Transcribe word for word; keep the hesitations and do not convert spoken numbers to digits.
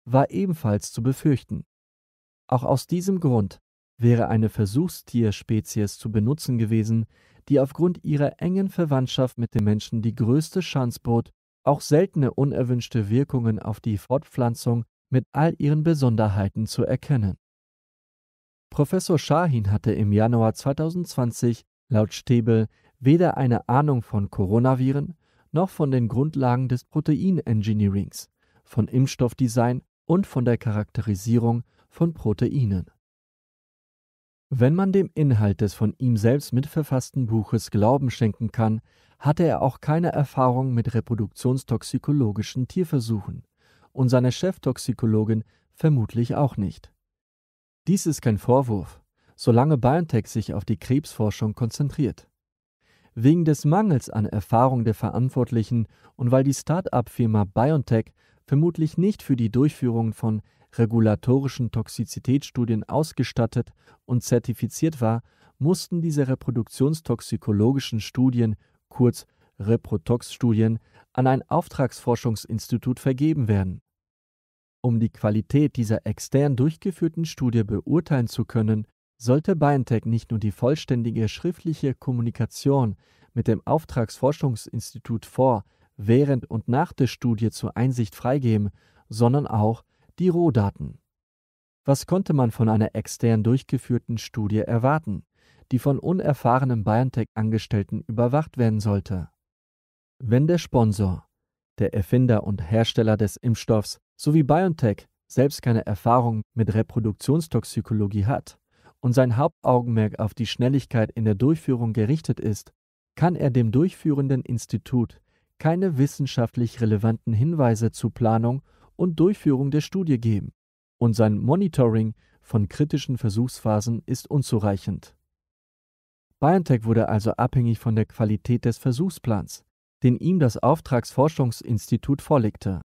war ebenfalls zu befürchten. Auch aus diesem Grund wäre eine Versuchstierspezies zu benutzen gewesen, die aufgrund ihrer engen Verwandtschaft mit dem Menschen die größte Chance bot, auch seltene unerwünschte Wirkungen auf die Fortpflanzung mit all ihren Besonderheiten zu erkennen. Professor Shahin hatte im Januar zweitausendzwanzig laut Stäbel weder eine Ahnung von Coronaviren noch von den Grundlagen des Proteinengineerings, von Impfstoffdesign und von der Charakterisierung von Proteinen. Wenn man dem Inhalt des von ihm selbst mitverfassten Buches Glauben schenken kann, hatte er auch keine Erfahrung mit reproduktionstoxikologischen Tierversuchen und seine Cheftoxikologin vermutlich auch nicht. Dies ist kein Vorwurf, solange BioNTech sich auf die Krebsforschung konzentriert. Wegen des Mangels an Erfahrung der Verantwortlichen und weil die Start-up-Firma BioNTech vermutlich nicht für die Durchführung von regulatorischen Toxizitätsstudien ausgestattet und zertifiziert war, mussten diese reproduktionstoxikologischen Studien, kurz Reprotox-Studien, an ein Auftragsforschungsinstitut vergeben werden. Um die Qualität dieser extern durchgeführten Studie beurteilen zu können, sollte BioNTech nicht nur die vollständige schriftliche Kommunikation mit dem Auftragsforschungsinstitut vor, während und nach der Studie zur Einsicht freigeben, sondern auch die Rohdaten. Was konnte man von einer extern durchgeführten Studie erwarten, die von unerfahrenen BioNTech-Angestellten überwacht werden sollte? Wenn der Sponsor, der Erfinder und Hersteller des Impfstoffs sowie BioNTech selbst keine Erfahrung mit Reproduktionstoxikologie hat und sein Hauptaugenmerk auf die Schnelligkeit in der Durchführung gerichtet ist, kann er dem durchführenden Institut keine wissenschaftlich relevanten Hinweise zur Planung und Durchführung der Studie geben, und sein Monitoring von kritischen Versuchsphasen ist unzureichend. BioNTech wurde also abhängig von der Qualität des Versuchsplans, den ihm das Auftragsforschungsinstitut vorlegte.